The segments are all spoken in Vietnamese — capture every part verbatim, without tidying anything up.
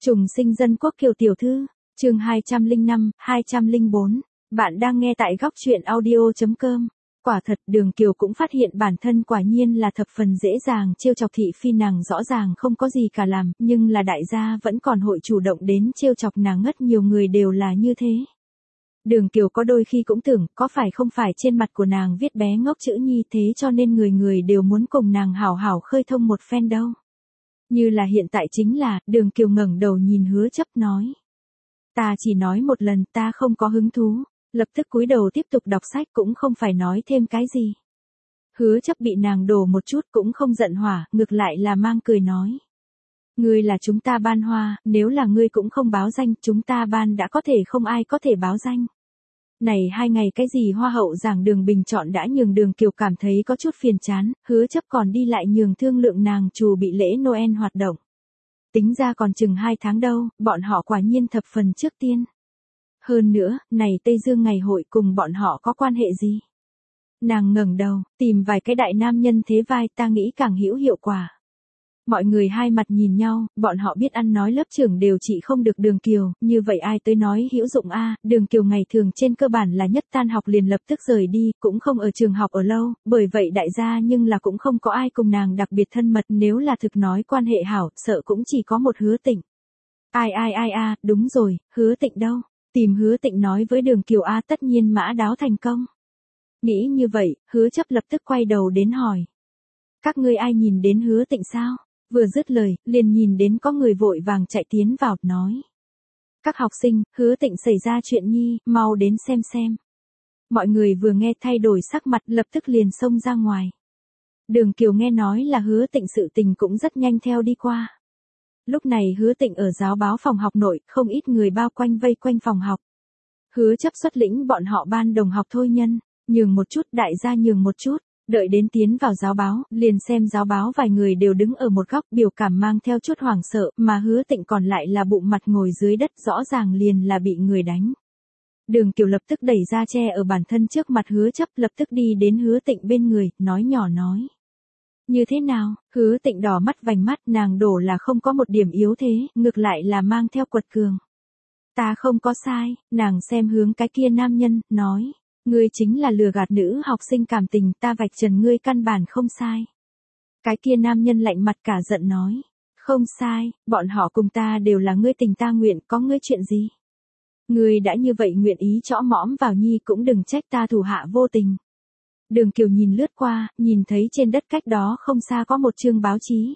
Trùng sinh dân quốc Kiều tiểu thư, chương hai trăm lẻ năm, hai trăm lẻ bốn. Bạn đang nghe tại góc truyện audio chấm com. Quả thật, Đường Kiều cũng phát hiện bản thân quả nhiên là thập phần dễ dàng trêu chọc thị phi, nàng rõ ràng không có gì cả làm, nhưng là đại gia vẫn còn hội chủ động đến trêu chọc nàng, ngất nhiều người đều là như thế. Đường Kiều có đôi khi cũng tưởng, có phải không phải trên mặt của nàng viết bé ngốc chữ nhi thế cho nên người người đều muốn cùng nàng hảo hảo khơi thông một phen đâu. Như là hiện tại chính là, Đường Kiều ngẩng đầu nhìn Hứa Chấp nói. Ta chỉ nói một lần, ta không có hứng thú, lập tức cúi đầu tiếp tục đọc sách, cũng không phải nói thêm cái gì. Hứa Chấp bị nàng đổ một chút cũng không giận hỏa, ngược lại là mang cười nói. Ngươi là chúng ta ban hoa, nếu là ngươi cũng không báo danh, chúng ta ban đã có thể không ai có thể báo danh. Này hai ngày cái gì hoa hậu giảng đường bình chọn đã nhường Đường Kiều cảm thấy có chút phiền chán, Hứa Chấp còn đi lại nhường thương lượng nàng chủ bị lễ Noel hoạt động. Tính ra còn chừng hai tháng đâu, bọn họ quả nhiên thập phần trước tiên. Hơn nữa, này Tây Dương ngày hội cùng bọn họ có quan hệ gì? Nàng ngẩng đầu, tìm vài cái đại nam nhân thế vai, ta nghĩ càng hữu hiệu quả. Mọi người hai mặt nhìn nhau, bọn họ biết ăn nói lớp trưởng đều chỉ không được Đường Kiều, như vậy ai tới nói hữu dụng a? Đường Kiều ngày thường trên cơ bản là nhất tan học liền lập tức rời đi, cũng không ở trường học ở lâu, bởi vậy đại gia nhưng là cũng không có ai cùng nàng đặc biệt thân mật, nếu là thực nói quan hệ hảo, sợ cũng chỉ có một Hứa Tịnh. Ai ai ai a, đúng rồi, Hứa Tịnh đâu? Tìm Hứa Tịnh nói với Đường Kiều a, tất nhiên mã đáo thành công. Nghĩ như vậy, Hứa Chấp lập tức quay đầu đến hỏi. Các ngươi ai nhìn đến Hứa Tịnh sao? Vừa dứt lời, liền nhìn đến có người vội vàng chạy tiến vào, nói. Các học sinh, Hứa Tịnh xảy ra chuyện nhi, mau đến xem xem. Mọi người vừa nghe thay đổi sắc mặt, lập tức liền xông ra ngoài. Đường Kiều nghe nói là Hứa Tịnh sự tình cũng rất nhanh theo đi qua. Lúc này Hứa Tịnh ở giáo báo phòng học nội, không ít người bao quanh vây quanh phòng học. Hứa Chấp xuất lĩnh bọn họ ban đồng học thôi nhân, nhường một chút, đại gia nhường một chút. Đợi đến tiến vào giáo báo, liền xem giáo báo vài người đều đứng ở một góc, biểu cảm mang theo chút hoảng sợ, mà Hứa Tịnh còn lại là bụng mặt ngồi dưới đất, rõ ràng liền là bị người đánh. Đường Kiều lập tức đẩy ra che ở bản thân trước mặt Hứa Chấp, lập tức đi đến Hứa Tịnh bên người, nói nhỏ nói. Như thế nào? Hứa Tịnh đỏ mắt vành mắt, nàng đổ là không có một điểm yếu thế, ngược lại là mang theo quật cường. Ta không có sai, nàng xem hướng cái kia nam nhân, nói. Ngươi chính là lừa gạt nữ học sinh cảm tình, ta vạch trần ngươi căn bản không sai. Cái kia nam nhân lạnh mặt cả giận nói. Không sai, bọn họ cùng ta đều là ngươi tình ta nguyện, có ngươi chuyện gì? Ngươi đã như vậy nguyện ý chõ mõm vào nhi, cũng đừng trách ta thủ hạ vô tình. Đường Kiều nhìn lướt qua, nhìn thấy trên đất cách đó không xa có một chương báo chí.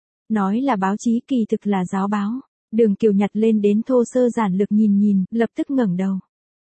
Nói là báo chí, kỳ thực là giáo báo. Đường Kiều nhặt lên đến thô sơ giản lược nhìn nhìn, lập tức ngẩng đầu.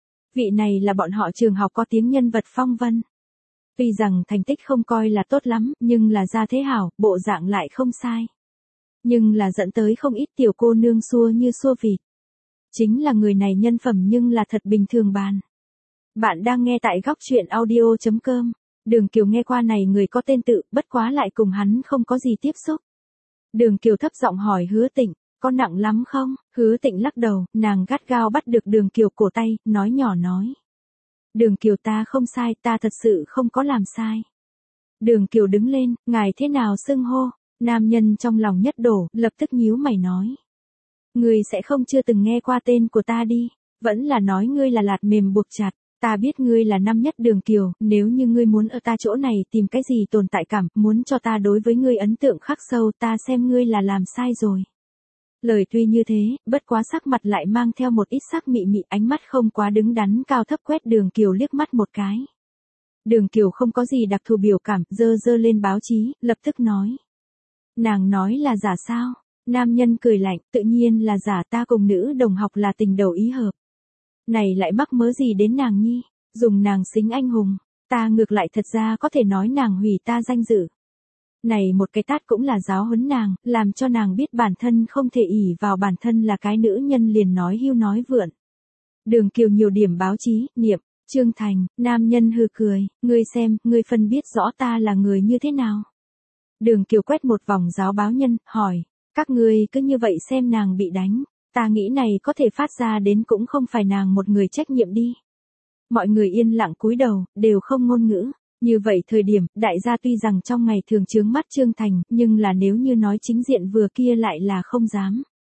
Vị này là bọn họ trường học có tiếng nhân vật phong vân. Tuy rằng thành tích không coi là tốt lắm, nhưng là gia thế hảo, bộ dạng lại không sai. Nhưng là dẫn tới không ít tiểu cô nương xua như xua vịt. Chính là người này nhân phẩm nhưng là thật bình thường bàn. Bạn đang nghe tại góc truyện audio chấm com. Đường Kiều nghe qua này người có tên tự, bất quá lại cùng hắn không có gì tiếp xúc. Đường Kiều thấp giọng hỏi Hứa Tịnh. Có nặng lắm không? Hứa Tịnh lắc đầu, nàng gắt gao bắt được Đường Kiều cổ tay, nói nhỏ nói. Đường Kiều, ta không sai, ta thật sự không có làm sai. Đường Kiều đứng lên, ngài thế nào xưng hô? Nam nhân trong lòng nhất đổ, lập tức nhíu mày nói. Ngươi sẽ không chưa từng nghe qua tên của ta đi, vẫn là nói ngươi là lạt mềm buộc chặt. Ta biết ngươi là năm nhất Đường Kiều, nếu như ngươi muốn ở ta chỗ này tìm cái gì tồn tại cảm, muốn cho ta đối với ngươi ấn tượng khắc sâu, ta xem ngươi là làm sai rồi. Lời tuy như thế, bất quá sắc mặt lại mang theo một ít sắc mị mị, ánh mắt không quá đứng đắn, cao thấp quét Đường Kiều liếc mắt một cái. Đường Kiều không có gì đặc thù biểu cảm, dơ dơ lên báo chí, lập tức nói. Nàng nói là giả sao? Nam nhân cười lạnh, tự nhiên là giả, ta cùng nữ đồng học là tình đầu ý hợp. Này lại mắc mớ gì đến nàng nhi, dùng nàng xính anh hùng, ta ngược lại thật ra có thể nói nàng hủy ta danh dự. Này một cái tát cũng là giáo huấn nàng, làm cho nàng biết bản thân không thể ỷ vào bản thân là cái nữ nhân liền nói hưu nói vượn. Đường Kiều nhiều điểm báo chí, niệm, Trương Thành, nam nhân hừ cười, ngươi xem, ngươi phân biết rõ ta là người như thế nào. Đường Kiều quét một vòng giáo báo nhân, hỏi, các ngươi cứ như vậy xem nàng bị đánh, ta nghĩ này có thể phát ra đến cũng không phải nàng một người trách nhiệm đi. Mọi người yên lặng cúi đầu, đều không ngôn ngữ. Như vậy thời điểm, đại gia tuy rằng trong ngày thường chướng mắt Trương Thành, nhưng là nếu như nói chính diện vừa kia lại là không dám.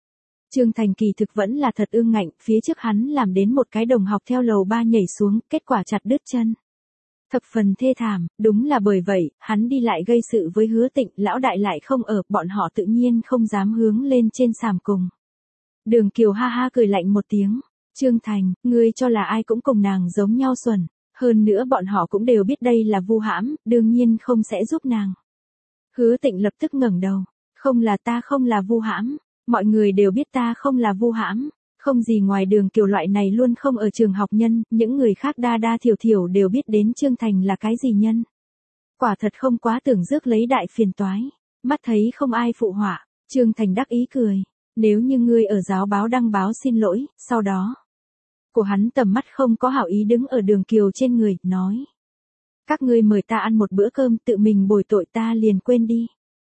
Trương Thành kỳ thực vẫn là thật ương ngạnh, phía trước hắn làm đến một cái đồng học theo lầu ba nhảy xuống, kết quả chặt đứt chân. Thập phần thê thảm, đúng là bởi vậy, hắn đi lại gây sự với Hứa Tịnh, lão đại lại không ở, bọn họ tự nhiên không dám hướng lên trên sàm cùng. Đường Kiều ha ha cười lạnh một tiếng, Trương Thành, ngươi cho là ai cũng cùng nàng giống nhau xuẩn, hơn nữa bọn họ cũng đều biết đây là vu hãm, đương nhiên không sẽ giúp nàng. Hứa Tịnh lập tức ngẩng đầu, không là ta không là vu hãm, mọi người đều biết ta không là vu hãm. Không gì ngoài Đường Kiều loại này luôn không ở trường học nhân, những người khác đa đa thiểu thiểu đều biết đến Trương Thành là cái gì nhân. Quả thật không quá tưởng rước lấy đại phiền toái, mắt thấy không ai phụ họa, Trương Thành đắc ý cười, nếu như ngươi ở giáo báo đăng báo xin lỗi, sau đó. Của hắn tầm mắt không có hảo ý đứng ở Đường Kiều trên người, nói. Các ngươi mời ta ăn một bữa cơm tự mình bồi tội ta liền quên đi.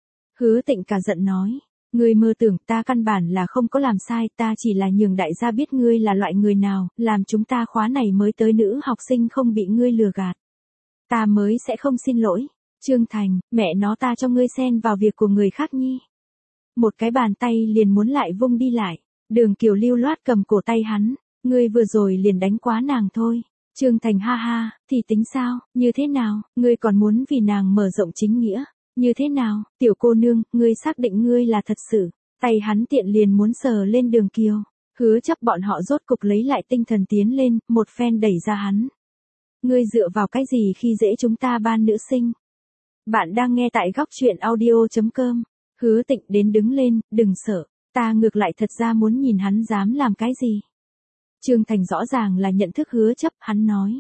Hứa Tịnh cả giận nói. Ngươi mơ tưởng ta căn bản là không có làm sai, ta chỉ là nhường đại gia biết ngươi là loại người nào, làm chúng ta khóa này mới tới nữ học sinh không bị ngươi lừa gạt. Ta mới sẽ không xin lỗi. Trương Thành, mẹ nó ta cho ngươi xen vào việc của người khác nhi. Một cái bàn tay liền muốn lại vung đi lại, Đường Kiều lưu loát cầm cổ tay hắn, ngươi vừa rồi liền đánh quá nàng thôi. Trương Thành ha ha, thì tính sao, như thế nào, ngươi còn muốn vì nàng mở rộng chính nghĩa. Như thế nào, tiểu cô nương, ngươi xác định ngươi là thật sự. Tay hắn tiện liền muốn sờ lên Đường Kiều. Hứa chấp bọn họ rốt cục lấy lại tinh thần tiến lên, một phen đẩy ra hắn. Ngươi dựa vào cái gì khi dễ chúng ta ban nữ sinh? Bạn đang nghe tại góc truyện audio chấm com. Hứa Tịnh đến đứng lên, đừng sợ. Ta ngược lại thật ra muốn nhìn hắn dám làm cái gì. Trương Thành rõ ràng là nhận thức hứa chấp, hắn nói.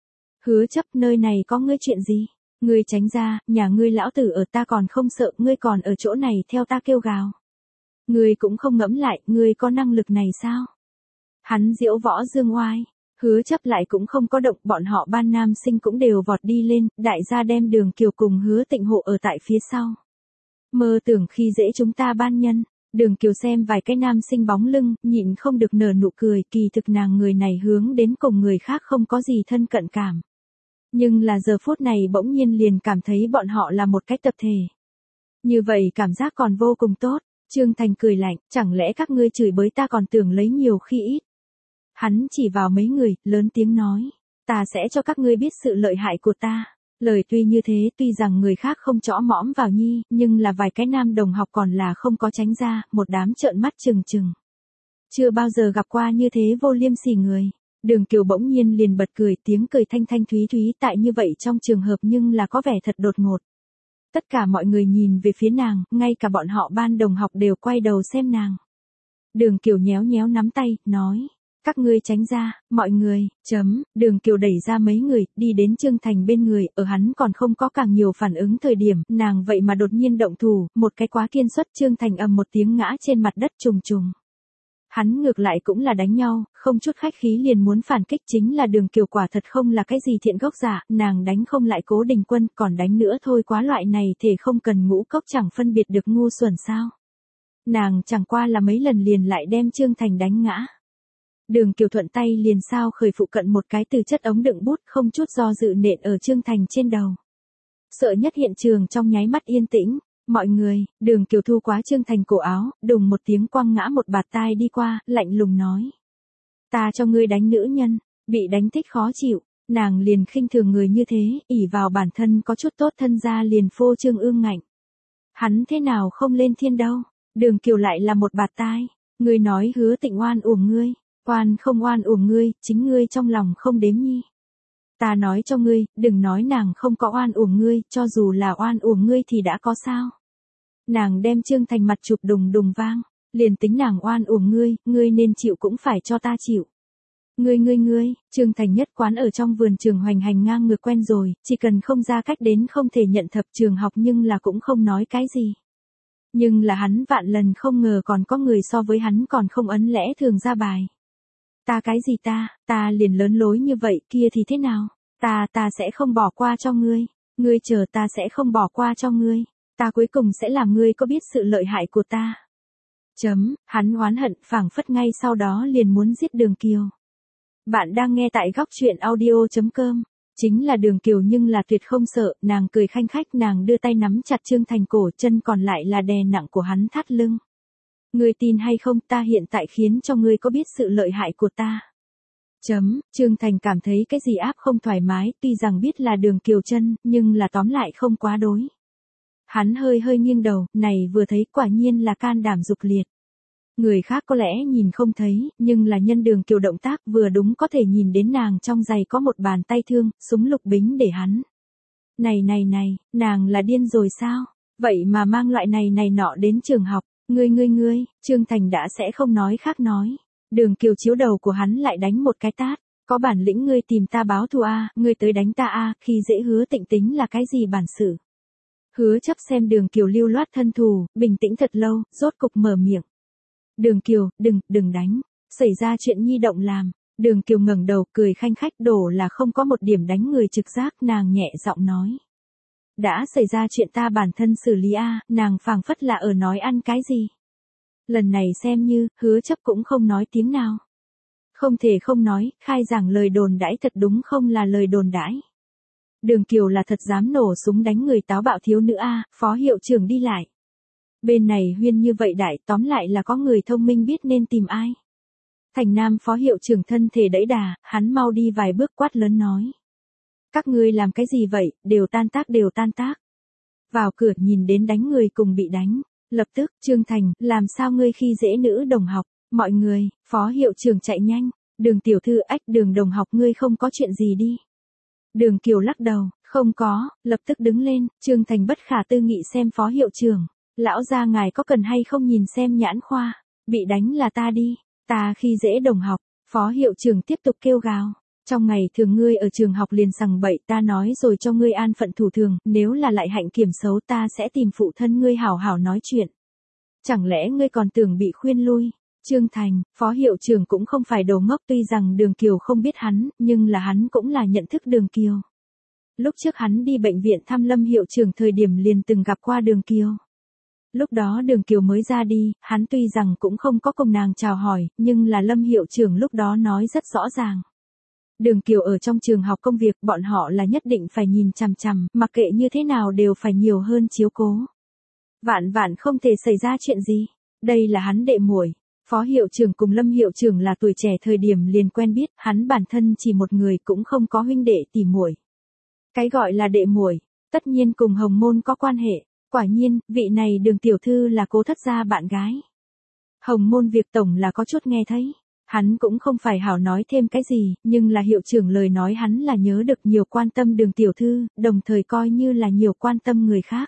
Hứa chấp nơi này có ngươi chuyện gì? Ngươi tránh ra, nhà ngươi lão tử ở ta còn không sợ, ngươi còn ở chỗ này theo ta kêu gào. Ngươi cũng không ngẫm lại, ngươi có năng lực này sao? Hắn diễu võ dương oai, hứa chấp lại cũng không có động, bọn họ ban nam sinh cũng đều vọt đi lên, đại gia đem Đường Kiều cùng Hứa Tịnh hộ ở tại phía sau. Mơ tưởng khi dễ chúng ta ban nhân, Đường Kiều xem vài cái nam sinh bóng lưng, nhịn không được nở nụ cười, kỳ thực nàng người này hướng đến cùng người khác không có gì thân cận cảm. Nhưng là giờ phút này bỗng nhiên liền cảm thấy bọn họ là một cái tập thể. Như vậy cảm giác còn vô cùng tốt. Trương Thành cười lạnh, chẳng lẽ các ngươi chửi bới ta còn tưởng lấy nhiều khi ít. Hắn chỉ vào mấy người, lớn tiếng nói. Ta sẽ cho các ngươi biết sự lợi hại của ta. Lời tuy như thế, tuy rằng người khác không chõ mõm vào nhi, nhưng là vài cái nam đồng học còn là không có tránh ra, một đám trợn mắt trừng trừng. Chưa bao giờ gặp qua như thế vô liêm sỉ người. Đường Kiều bỗng nhiên liền bật cười, tiếng cười thanh thanh thúy thúy tại như vậy trong trường hợp nhưng là có vẻ thật đột ngột. Tất cả mọi người nhìn về phía nàng, ngay cả bọn họ ban đồng học đều quay đầu xem nàng. Đường Kiều nhéo nhéo nắm tay, nói, các ngươi tránh ra, mọi người, chấm, Đường Kiều đẩy ra mấy người, đi đến Trương Thành bên người, ở hắn còn không có càng nhiều phản ứng thời điểm, nàng vậy mà đột nhiên động thủ, một cái quá kiên suất, Trương Thành ầm một tiếng ngã trên mặt đất trùng trùng. Hắn ngược lại cũng là đánh nhau, không chút khách khí liền muốn phản kích, chính là Đường Kiều quả thật không là cái gì thiện gốc giả, nàng đánh không lại Cố Đình Quân, còn đánh nữa thôi, quá loại này thể không cần ngũ cốc chẳng phân biệt được ngu xuẩn sao. Nàng chẳng qua là mấy lần liền lại đem Trương Thành đánh ngã. Đường Kiều thuận tay liền sao khởi phụ cận một cái từ chất ống đựng bút, không chút do dự nện ở Trương Thành trên đầu. Sợ nhất hiện trường trong nháy mắt yên tĩnh. Mọi người, Đường Kiều thu quá Trương Thành cổ áo, đùng một tiếng quăng ngã một bạt tai đi qua, lạnh lùng nói. Ta cho ngươi đánh nữ nhân, bị đánh thích khó chịu, nàng liền khinh thường người như thế, ỷ vào bản thân có chút tốt thân ra liền phô trương ương ngạnh. Hắn thế nào không lên thiên đâu, Đường Kiều lại là một bạt tai, ngươi nói Hứa Tịnh oan uổng ngươi, oan không oan uổng ngươi, chính ngươi trong lòng không đếm nhi. Ta nói cho ngươi, đừng nói nàng không có oan uổng ngươi, cho dù là oan uổng ngươi thì đã có sao. Nàng đem Trương Thành mặt chụp đùng đùng vang, liền tính nàng oan uổng ngươi, ngươi nên chịu cũng phải cho ta chịu. Ngươi ngươi ngươi, Trương Thành nhất quán ở trong vườn trường hoành hành ngang ngược quen rồi, chỉ cần không ra cách đến không thể nhận thập trường học nhưng là cũng không nói cái gì. Nhưng là hắn vạn lần không ngờ còn có người so với hắn còn không ấn lẽ thường ra bài. Ta cái gì ta, ta liền lớn lối như vậy kia thì thế nào, ta ta sẽ không bỏ qua cho ngươi, ngươi chờ ta sẽ không bỏ qua cho ngươi, ta cuối cùng sẽ làm ngươi có biết sự lợi hại của ta. Chấm, hắn oán hận phảng phất ngay sau đó liền muốn giết Đường Kiều. Bạn đang nghe tại góc truyện audio chấm com, chính là Đường Kiều nhưng là tuyệt không sợ, nàng cười khanh khách, nàng đưa tay nắm chặt Trương Thành cổ, chân còn lại là đè nặng của hắn thắt lưng. Ngươi tin hay không, ta hiện tại khiến cho ngươi có biết sự lợi hại của ta. Chấm, Trương Thành cảm thấy cái gì áp không thoải mái, tuy rằng biết là Đường Kiều chân, nhưng là tóm lại không quá đối. Hắn hơi hơi nghiêng đầu, này vừa thấy quả nhiên là can đảm dục liệt. Người khác có lẽ nhìn không thấy, nhưng là nhân Đường Kiều động tác vừa đúng có thể nhìn đến nàng trong giày có một bàn tay thương, súng lục bính để hắn. Này này này, nàng là điên rồi sao? Vậy mà mang loại này này nọ đến trường học, ngươi ngươi ngươi, Trương Thành đã sẽ không nói khác nói. Đường Kiều chiếu đầu của hắn lại đánh một cái tát, có bản lĩnh ngươi tìm ta báo thù a, ngươi tới đánh ta a, khi dễ Hứa Tịnh tính là cái gì bản sự. Hứa Chấp xem Đường Kiều lưu loát thân thù, bình tĩnh thật lâu, rốt cục mở miệng. Đường Kiều, đừng, đừng đánh, xảy ra chuyện nhi động làm. Đường Kiều ngẩng đầu cười khanh khách, đổ là không có một điểm đánh người trực giác, nàng nhẹ giọng nói. Đã xảy ra chuyện ta bản thân xử lý a, nàng phảng phất là ở nói ăn cái gì. Lần này xem như, Hứa Chấp cũng không nói tiếng nào. Không thể không nói, khai giảng lời đồn đãi thật đúng không là lời đồn đãi. Đường Kiều là thật dám nổ súng đánh người táo bạo thiếu nữ a, phó hiệu trưởng đi lại. Bên này huyên như vậy đại, tóm lại là có người thông minh biết nên tìm ai. Thành Nam phó hiệu trưởng thân thể đẫy đà, hắn mau đi vài bước quát lớn nói. Các ngươi làm cái gì vậy, đều tan tác đều tan tác. Vào cửa nhìn đến đánh người cùng bị đánh. Lập tức, Trương Thành, làm sao ngươi khi dễ nữ đồng học, mọi người, phó hiệu trưởng chạy nhanh, Đường tiểu thư ách, Đường đồng học ngươi không có chuyện gì đi. Đường Kiều lắc đầu, không có, lập tức đứng lên, Trương Thành bất khả tư nghị xem phó hiệu trưởng, lão gia ngài có cần hay không nhìn xem nhãn khoa, bị đánh là ta đi, ta khi dễ đồng học, phó hiệu trưởng tiếp tục kêu gào. Trong ngày thường ngươi ở trường học liền sằng bậy, ta nói rồi cho ngươi an phận thủ thường, nếu là lại hạnh kiểm xấu ta sẽ tìm phụ thân ngươi hảo hảo nói chuyện. Chẳng lẽ ngươi còn tưởng bị khuyên lui? Trương Thành, phó hiệu trưởng cũng không phải đồ ngốc, tuy rằng Đường Kiều không biết hắn, nhưng là hắn cũng là nhận thức Đường Kiều. Lúc trước hắn đi bệnh viện thăm Lâm hiệu trưởng thời điểm liền từng gặp qua Đường Kiều. Lúc đó Đường Kiều mới ra đi, hắn tuy rằng cũng không có cùng nàng chào hỏi, nhưng là Lâm hiệu trưởng lúc đó nói rất rõ ràng. Đường Kiều ở trong trường học công việc, bọn họ là nhất định phải nhìn chằm chằm, mặc kệ như thế nào đều phải nhiều hơn chiếu cố. Vạn vạn không thể xảy ra chuyện gì. Đây là hắn đệ muội. Phó hiệu trưởng cùng Lâm hiệu trưởng là tuổi trẻ thời điểm liền quen biết, hắn bản thân chỉ một người cũng không có huynh đệ tỷ muội. Cái gọi là đệ muội, tất nhiên cùng Hồng Môn có quan hệ. Quả nhiên, vị này Đường tiểu thư là Cố thất gia bạn gái. Hồng Môn việc tổng là có chút nghe thấy. Hắn cũng không phải hảo nói thêm cái gì, nhưng là hiệu trưởng lời nói hắn là nhớ được nhiều quan tâm Đường tiểu thư, đồng thời coi như là nhiều quan tâm người khác.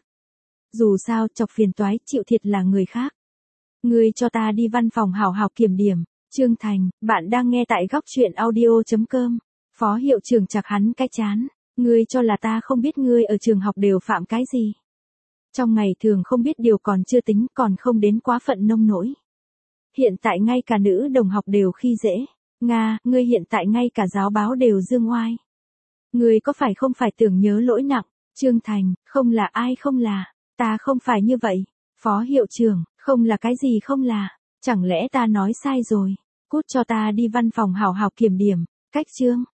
Dù sao, chọc phiền toái, chịu thiệt là người khác. Ngươi cho ta đi văn phòng hảo hảo kiểm điểm. Trương Thành, bạn đang nghe tại góc truyện audio chấm com. Phó hiệu trưởng chặt hắn cái chán. Ngươi cho là ta không biết ngươi ở trường học đều phạm cái gì. Trong ngày thường không biết điều còn chưa tính, còn không đến quá phận nông nỗi. Hiện tại ngay cả nữ đồng học đều khi dễ. Nga, ngươi hiện tại ngay cả giáo báo đều dương oai. Ngươi có phải không phải tưởng nhớ lỗi nặng? Trương Thành, không là ai không là. Ta không phải như vậy. Phó hiệu trưởng, không là cái gì không là. Chẳng lẽ ta nói sai rồi? Cút cho ta đi văn phòng hảo hảo kiểm điểm. Cách chương.